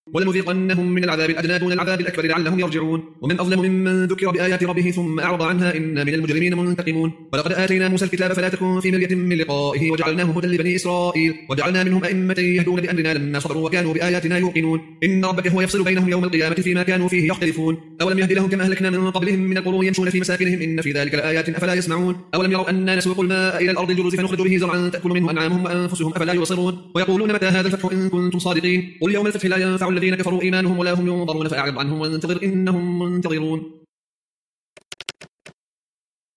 ولنذيقنهم من العذاب الأدنى دون العذاب الأكبر لعلهم يرجعون ومن أظلم ممن ذكر بآيات ربه ثم أعرض عنها إنا من المجرمين منتقمون ولقد آتينا موسى الكتاب فلا تكن في مرية من لقائه وجعلناه هدى لبني إسرائيل وجعلنا منهم أئمة يهدون بأمرنا لما صبروا وكانوا بآياتنا يوقنون إن ربك هو يفصل بينهم يوم القيامة فيما كانوا فيه يختلفون أولم يهد لهم كما أهلكنا من قبلهم من القرون يمشون في مساكنهم إن في ذلك لآيات أفلا يسمعون أولم يروا أنا نسوق الماء إلى الأرض الجرز فنخرج به زرعا تأكل منه أنعامهم وأنفسهم أفلا يبصرون ويقولون متى هذا الفتح إن كنتم صادقين قل يوم الفتح لا ينفع الذين كفروا إيمانهم ولا هم ينظرون فأعرض عنهم وانتظر إنهم منتظرون